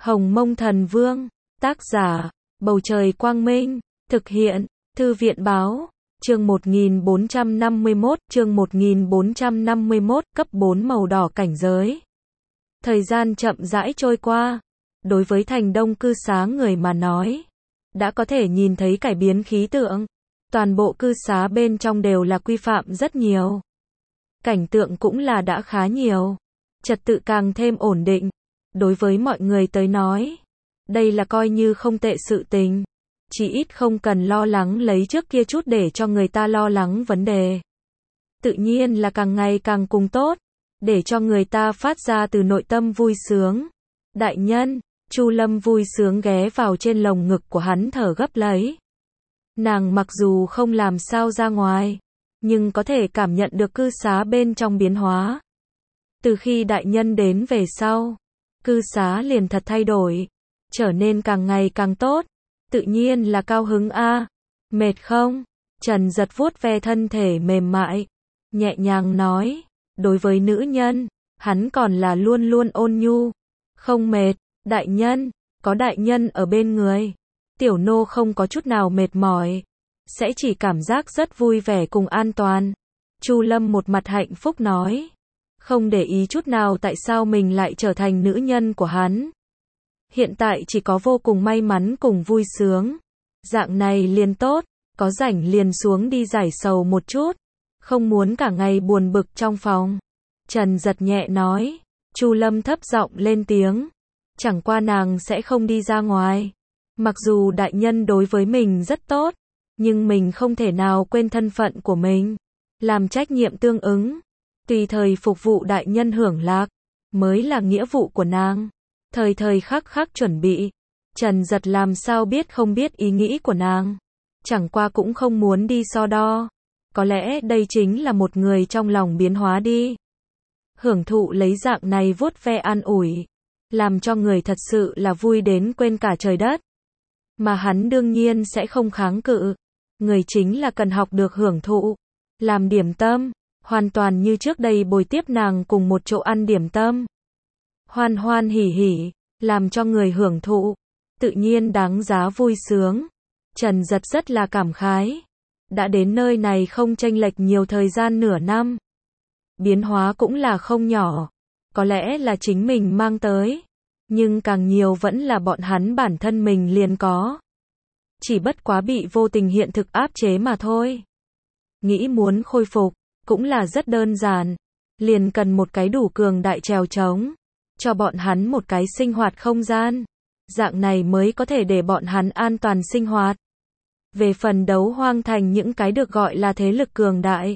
Hồng Mông Thần Vương, tác giả, Bầu Trời Quang Minh, thực hiện, Thư viện Báo, chương 1451, cấp 4 màu đỏ cảnh giới. Thời gian chậm rãi trôi qua, đối với thành đông cư xá người mà nói, đã có thể nhìn thấy cải biến khí tượng, toàn bộ cư xá bên trong đều là quy phạm rất nhiều. Cảnh tượng cũng là đã khá nhiều, trật tự càng thêm ổn định. Đối với mọi người tới nói, đây là coi như không tệ sự tình, chỉ ít không cần lo lắng lấy trước kia chút để cho người ta lo lắng vấn đề. Tự nhiên là càng ngày càng cùng tốt, để cho người ta phát ra từ nội tâm vui sướng. Đại nhân, Chu Lâm vui sướng ghé vào trên lồng ngực của hắn thở gấp lấy. Nàng mặc dù không làm sao ra ngoài, nhưng có thể cảm nhận được cư xá bên trong biến hóa. Từ khi đại nhân đến về sau, cư xá liền thật thay đổi, trở nên càng ngày càng tốt, tự nhiên là cao hứng a. Mệt không? Trần Giật vuốt ve thân thể mềm mại, nhẹ nhàng nói, đối với nữ nhân, hắn còn là luôn luôn ôn nhu. Không mệt, đại nhân, có đại nhân ở bên người, tiểu nô không có chút nào mệt mỏi, sẽ chỉ cảm giác rất vui vẻ cùng an toàn. Chu Lâm một mặt hạnh phúc nói, không để ý chút nào tại sao mình lại trở thành nữ nhân của hắn. Hiện tại chỉ có vô cùng may mắn cùng vui sướng. Dạng này liền tốt, có rảnh liền xuống đi giải sầu một chút, không muốn cả ngày buồn bực trong phòng. Trần Giật nhẹ nói, Chu Lâm thấp giọng lên tiếng, chẳng qua nàng sẽ không đi ra ngoài. Mặc dù đại nhân đối với mình rất tốt, nhưng mình không thể nào quên thân phận của mình, làm trách nhiệm tương ứng, tùy thời phục vụ đại nhân hưởng lạc, mới là nghĩa vụ của nàng. Thời thời khắc khắc chuẩn bị. Trần Giật làm sao biết không biết ý nghĩ của nàng, chẳng qua cũng không muốn đi so đo. Có lẽ đây chính là một người trong lòng biến hóa đi. Hưởng thụ lấy dạng này vuốt ve an ủi, làm cho người thật sự là vui đến quên cả trời đất. Mà hắn đương nhiên sẽ không kháng cự. Người chính là cần học được hưởng thụ. Làm điểm tâm, hoàn toàn như trước đây bồi tiếp nàng cùng một chỗ ăn điểm tâm. Hoan hoan hỉ hỉ, làm cho người hưởng thụ, tự nhiên đáng giá vui sướng. Trần Giật rất là cảm khái. Đã đến nơi này không chênh lệch nhiều thời gian nửa năm. Biến hóa cũng là không nhỏ. Có lẽ là chính mình mang tới, nhưng càng nhiều vẫn là bọn hắn bản thân mình liền có. Chỉ bất quá bị vô tình hiện thực áp chế mà thôi. Nghĩ muốn khôi phục, cũng là rất đơn giản. Liền cần một cái đủ cường đại trèo trống, cho bọn hắn một cái sinh hoạt không gian. Dạng này mới có thể để bọn hắn an toàn sinh hoạt. Về phần Đấu Hoang Thành những cái được gọi là thế lực cường đại,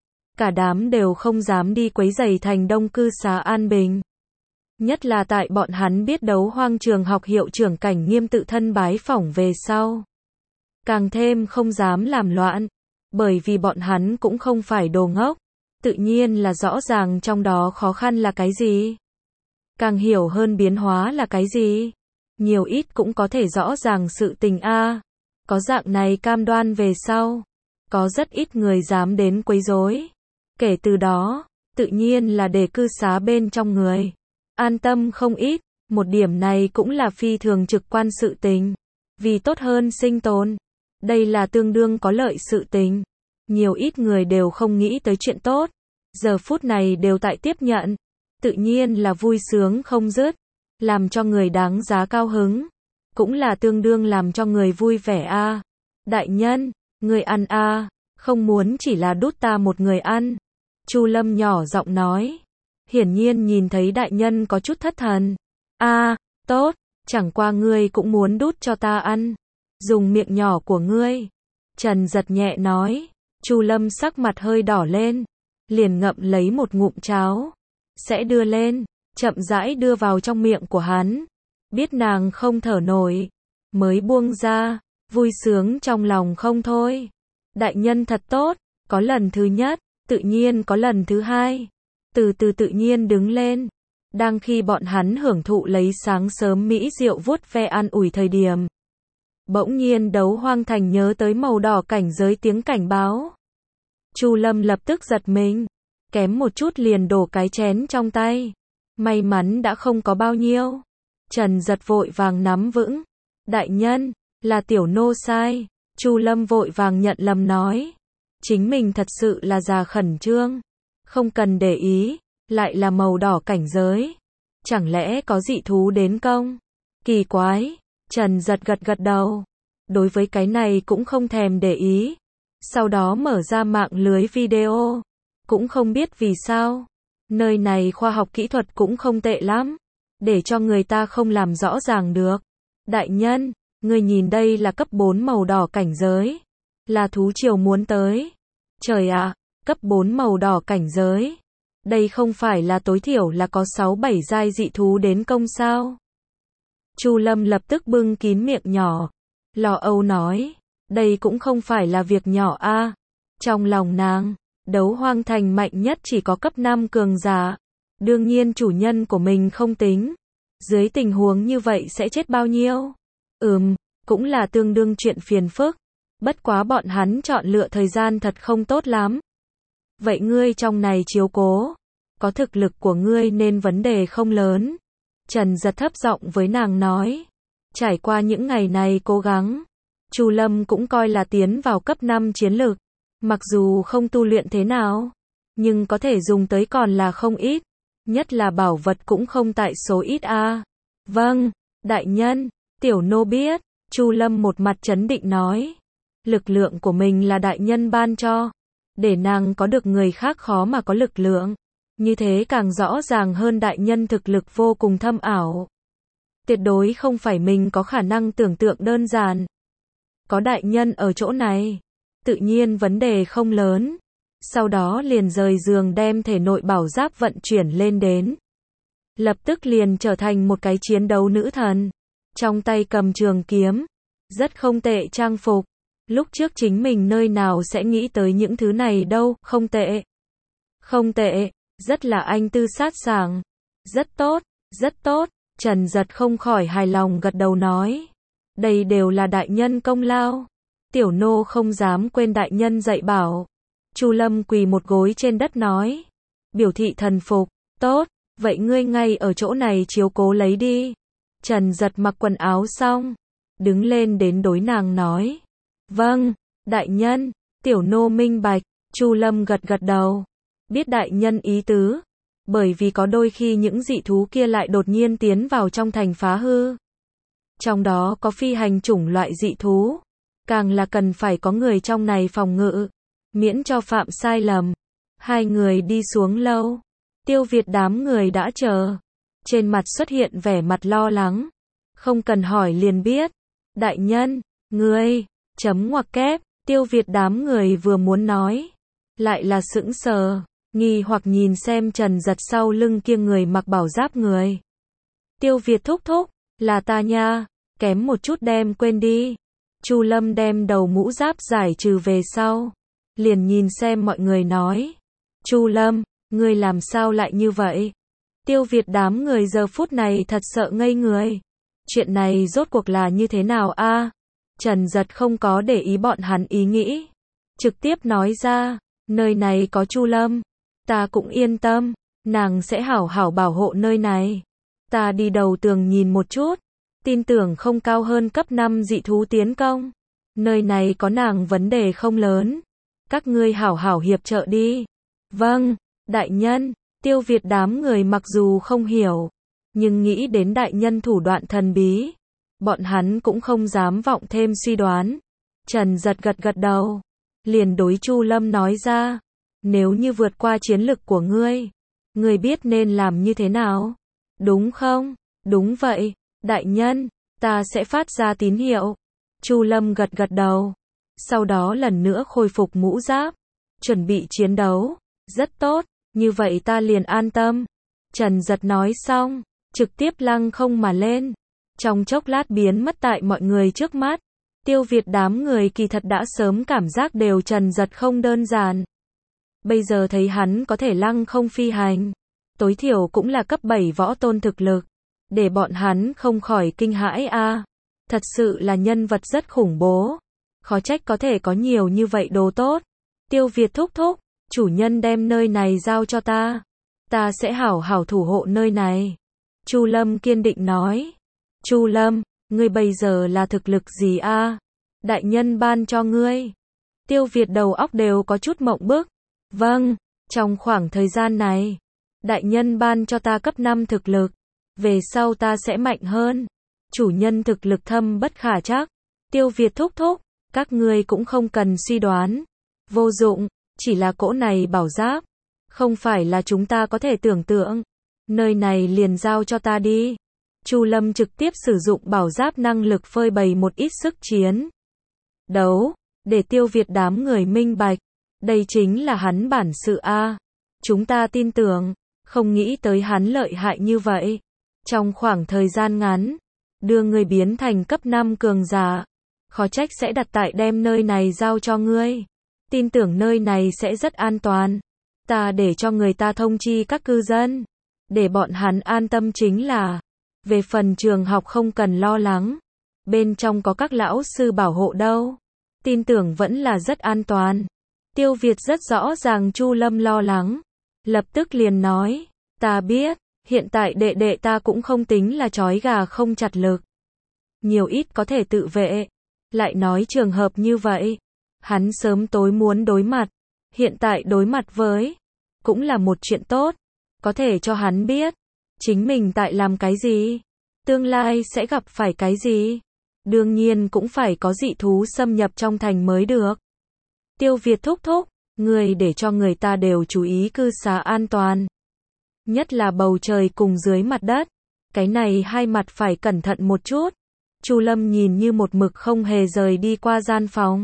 cả đám đều không dám đi quấy rầy thành đông cư xá an bình. Nhất là tại bọn hắn biết Đấu Hoang trường học hiệu trưởng Cảnh Nghiêm tự thân bái phỏng về sau, càng thêm không dám làm loạn, bởi vì bọn hắn cũng không phải đồ ngốc, tự nhiên là rõ ràng trong đó khó khăn là cái gì, càng hiểu hơn biến hóa là cái gì, nhiều ít cũng có thể rõ ràng sự tình a. Có dạng này cam đoan về sau, có rất ít người dám đến quấy rối. Kể từ đó, tự nhiên là để cư xá bên trong người an tâm không ít. Một điểm này cũng là phi thường trực quan sự tình, vì tốt hơn sinh tồn. Đây là tương đương có lợi sự tình. Nhiều ít người đều không nghĩ tới chuyện tốt, giờ phút này đều tại tiếp nhận, tự nhiên là vui sướng không dứt, làm cho người đáng giá cao hứng, cũng là tương đương làm cho người vui vẻ a. Đại nhân, người ăn a, không muốn chỉ là đút ta một người ăn. Chu Lâm nhỏ giọng nói, hiển nhiên nhìn thấy đại nhân có chút thất thần. A, tốt, chẳng qua ngươi cũng muốn đút cho ta ăn, dùng miệng nhỏ của ngươi. Trần Giật nhẹ nói. Chu Lâm sắc mặt hơi đỏ lên, liền ngậm lấy một ngụm cháo, sẽ đưa lên, chậm rãi đưa vào trong miệng của hắn. Biết nàng không thở nổi, mới buông ra, vui sướng trong lòng không thôi. Đại nhân thật tốt, có lần thứ nhất, tự nhiên có lần thứ hai. Từ từ tự nhiên đứng lên. Đang khi bọn hắn hưởng thụ lấy sáng sớm mỹ diệu vuốt ve an ủi thời điểm, bỗng nhiên Đấu Hoang Thành nhớ tới màu đỏ cảnh giới tiếng cảnh báo. Chu Lâm lập tức giật mình, kém một chút liền đổ cái chén trong tay. May mắn đã không có bao nhiêu. Trần Giật vội vàng nắm vững. Đại nhân, là tiểu nô sai. Chu Lâm vội vàng nhận lầm nói. Chính mình thật sự là già khẩn trương. Không cần để ý, lại là màu đỏ cảnh giới. Chẳng lẽ có dị thú đến công? Kỳ quái, Trần Giật gật gật đầu. Đối với cái này cũng không thèm để ý. Sau đó mở ra mạng lưới video. Cũng không biết vì sao. Nơi này khoa học kỹ thuật cũng không tệ lắm. Để cho người ta không làm rõ ràng được. Đại nhân, người nhìn đây là cấp 4 màu đỏ cảnh giới. Là thú triều muốn tới. Trời ạ, cấp 4 màu đỏ cảnh giới. Đây không phải là tối thiểu là có 6-7 giai dị thú đến công sao? Chu Lâm lập tức bưng kín miệng nhỏ. Lo âu nói. Đây cũng không phải là việc nhỏ a. Trong lòng nàng, đấu hoang thành mạnh nhất chỉ có cấp 5 cường giả. Đương nhiên chủ nhân của mình không tính. Dưới tình huống như vậy sẽ chết bao nhiêu? Cũng là tương đương chuyện phiền phức. Bất quá bọn hắn chọn lựa thời gian thật không tốt lắm. Vậy ngươi trong này chiếu cố. Có thực lực của ngươi nên vấn đề không lớn. Trần Giật thấp giọng với nàng nói. Trải qua những ngày này cố gắng. Chu Lâm cũng coi là tiến vào cấp 5 chiến lực. Mặc dù không tu luyện thế nào. Nhưng có thể dùng tới còn là không ít. Nhất là bảo vật cũng không tại số ít a. Vâng, đại nhân, tiểu nô biết. Chu Lâm một mặt trấn định nói. Lực lượng của mình là đại nhân ban cho. Để nàng có được người khác khó mà có lực lượng. Như thế càng rõ ràng hơn đại nhân thực lực vô cùng thâm ảo. Tuyệt đối không phải mình có khả năng tưởng tượng đơn giản. Có đại nhân ở chỗ này. Tự nhiên vấn đề không lớn. Sau đó liền rời giường đem thể nội bảo giáp vận chuyển lên đến. Lập tức liền trở thành một cái chiến đấu nữ thần. Trong tay cầm trường kiếm. Rất không tệ trang phục. Lúc trước chính mình nơi nào sẽ nghĩ tới những thứ này đâu, không tệ. Không tệ, rất là anh tư sát sảng. Rất tốt, rất tốt. Trần Giật không khỏi hài lòng gật đầu nói. Đây đều là đại nhân công lao. Tiểu nô không dám quên đại nhân dạy bảo. Chu Lâm quỳ một gối trên đất nói. Biểu thị thần phục. Tốt, vậy ngươi ngay ở chỗ này chiếu cố lấy đi. Trần Giật mặc quần áo xong. Đứng lên đến đối nàng nói. Vâng, đại nhân, tiểu nô minh bạch. Chu Lâm gật gật đầu. Biết đại nhân ý tứ. Bởi vì có đôi khi những dị thú kia lại đột nhiên tiến vào trong thành phá hư. Trong đó có phi hành chủng loại dị thú. Càng là cần phải có người trong này phòng ngự. Miễn cho phạm sai lầm. Hai người đi xuống lâu. Tiêu Việt đám người đã chờ. Trên mặt xuất hiện vẻ mặt lo lắng. Không cần hỏi liền biết. Đại nhân, ngươi, chấm ngoặc kép. Tiêu Việt đám người vừa muốn nói. Lại là sững sờ. Nghi hoặc nhìn xem Trần Giật sau lưng kia người mặc bảo giáp người. Tiêu Việt thúc thúc, là ta nha, kém một chút đem quên đi. Chu Lâm đem đầu mũ giáp giải trừ về sau. Liền nhìn xem mọi người nói. Chu Lâm, ngươi làm sao lại như vậy? Tiêu Việt đám người giờ phút này thật sợ ngây người. Chuyện này rốt cuộc là như thế nào a? Trần Giật không có để ý bọn hắn ý nghĩ. Trực tiếp nói ra, nơi này có Chu Lâm. Ta cũng yên tâm, nàng sẽ hảo hảo bảo hộ nơi này. Ta đi đầu tường nhìn một chút, tin tưởng không cao hơn cấp 5 dị thú tiến công. Nơi này có nàng vấn đề không lớn. Các ngươi hảo hảo hiệp trợ đi. Vâng, đại nhân. Tiêu Việt đám người mặc dù không hiểu, nhưng nghĩ đến đại nhân thủ đoạn thần bí. Bọn hắn cũng không dám vọng thêm suy đoán. Trần Giật gật gật đầu. Liền đối Chu Lâm nói ra. Nếu như vượt qua chiến lực của ngươi biết nên làm như thế nào? Đúng không? Đúng vậy, đại nhân, ta sẽ phát ra tín hiệu. Chu Lâm gật gật đầu. Sau đó lần nữa khôi phục mũ giáp. Chuẩn bị chiến đấu. Rất tốt, như vậy ta liền an tâm. Trần Giật nói xong, trực tiếp lăng không mà lên. Trong chốc lát biến mất tại mọi người trước mắt. Tiêu Việt đám người kỳ thật đã sớm cảm giác đều Trần Giật không đơn giản. Bây giờ thấy hắn có thể lăng không phi hành. Tối thiểu cũng là cấp 7 võ tôn thực lực. Để bọn hắn không khỏi kinh hãi a. Thật sự là nhân vật rất khủng bố. Khó trách có thể có nhiều như vậy đồ tốt. Tiêu Việt thúc thúc, chủ nhân đem nơi này giao cho ta. Ta sẽ hảo hảo thủ hộ nơi này. Chu Lâm kiên định nói. Chu Lâm, ngươi bây giờ là thực lực gì a? Đại nhân ban cho ngươi. Tiêu Việt đầu óc đều có chút mộng bức. Vâng, trong khoảng thời gian này, đại nhân ban cho ta cấp 5 thực lực. Về sau ta sẽ mạnh hơn. Chủ nhân thực lực thâm bất khả trắc. Tiêu Việt thúc thúc, các ngươi cũng không cần suy đoán. Vô dụng, chỉ là cỗ này bảo giáp. Không phải là chúng ta có thể tưởng tượng. Nơi này liền giao cho ta đi. Chu Lâm trực tiếp sử dụng bảo giáp năng lực phơi bày một ít sức chiến đấu, để Tiêu Việt đám người minh bạch. Đây chính là hắn bản sự a. Chúng ta tin tưởng, không nghĩ tới hắn lợi hại như vậy. Trong khoảng thời gian ngắn, đưa ngươi biến thành cấp 5 cường giả. Khó trách sẽ đặt tại đem nơi này giao cho ngươi. Tin tưởng nơi này sẽ rất an toàn. Ta để cho người ta thông chi các cư dân. Để bọn hắn an tâm chính là. Về phần trường học không cần lo lắng. Bên trong có các lão sư bảo hộ đâu. Tin tưởng vẫn là rất an toàn. Tiêu Việt rất rõ ràng Chu Lâm lo lắng. Lập tức liền nói. Ta biết, hiện tại đệ đệ ta cũng không tính là trói gà không chặt lực. Nhiều ít có thể tự vệ. Lại nói trường hợp như vậy. Hắn sớm tối muốn đối mặt. Hiện tại đối mặt với. Cũng là một chuyện tốt. Có thể cho hắn biết. Chính mình tại làm cái gì. Tương lai sẽ gặp phải cái gì. Đương nhiên cũng phải có dị thú xâm nhập trong thành mới được. Tiêu Việt thúc thúc. Người để cho người ta đều chú ý cư xá an toàn. Nhất là bầu trời cùng dưới mặt đất. Cái này hai mặt phải cẩn thận một chút. Chu Lâm nhìn như một mực không hề rời đi qua gian phòng.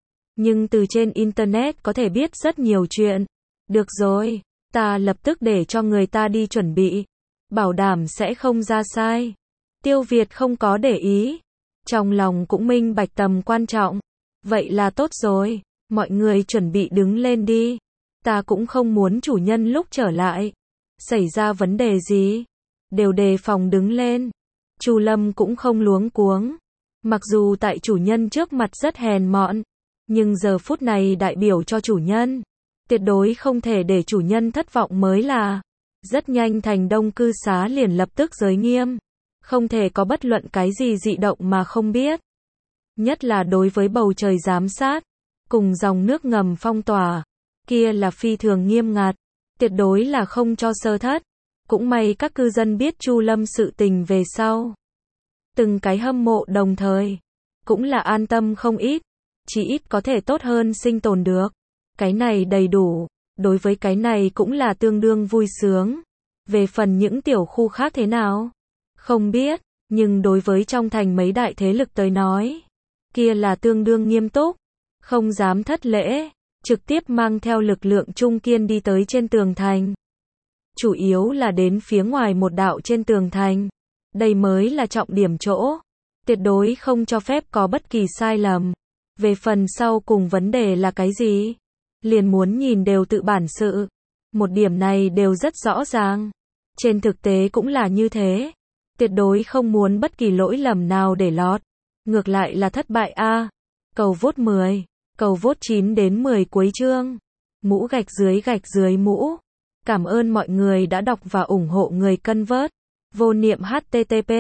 Nhưng từ trên internet có thể biết rất nhiều chuyện. Được rồi, ta lập tức để cho người ta đi chuẩn bị. Bảo đảm sẽ không ra sai. Tiêu Việt không có để ý. Trong lòng cũng minh bạch tầm quan trọng. Vậy là tốt rồi. Mọi người chuẩn bị đứng lên đi. Ta cũng không muốn chủ nhân lúc trở lại. Xảy ra vấn đề gì. Đều đề phòng đứng lên. Chu Lâm cũng không luống cuống. Mặc dù tại chủ nhân trước mặt rất hèn mọn. Nhưng giờ phút này đại biểu cho chủ nhân. Tuyệt đối không thể để chủ nhân thất vọng mới là. Rất nhanh thành đông cư xá liền lập tức giới nghiêm. Không thể có bất luận cái gì dị động mà không biết. Nhất là đối với bầu trời giám sát. Cùng dòng nước ngầm phong tỏa. Kia là phi thường nghiêm ngặt. Tuyệt đối là không cho sơ thất. Cũng may các cư dân biết Chu Lâm sự tình về sau. Từng cái hâm mộ đồng thời. Cũng là an tâm không ít. Chỉ ít có thể tốt hơn sinh tồn được. Cái này đầy đủ. Đối với cái này cũng là tương đương vui sướng. Về phần những tiểu khu khác thế nào? Không biết. Nhưng đối với trong thành mấy đại thế lực tới nói. Kia là tương đương nghiêm túc. Không dám thất lễ. Trực tiếp mang theo lực lượng trung kiên đi tới trên tường thành. Chủ yếu là đến phía ngoài một đạo trên tường thành. Đây mới là trọng điểm chỗ. Tuyệt đối không cho phép có bất kỳ sai lầm. Về phần sau cùng vấn đề là cái gì? Liền muốn nhìn đều tự bản sự. Một điểm này đều rất rõ ràng. Trên thực tế cũng là như thế. Tuyệt đối không muốn bất kỳ lỗi lầm nào để lọt. Ngược lại là thất bại a. Cầu vote 10. Cầu vote 9 đến 10 cuối chương. Mũ gạch dưới mũ. Cảm ơn mọi người đã đọc và ủng hộ người cân vớt. Vô niệm http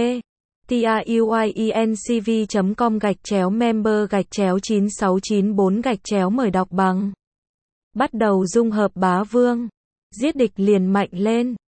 truyencv.com/member/9694 mời đọc bằng. Bắt đầu dung hợp bá vương. Giết địch liền mạnh lên.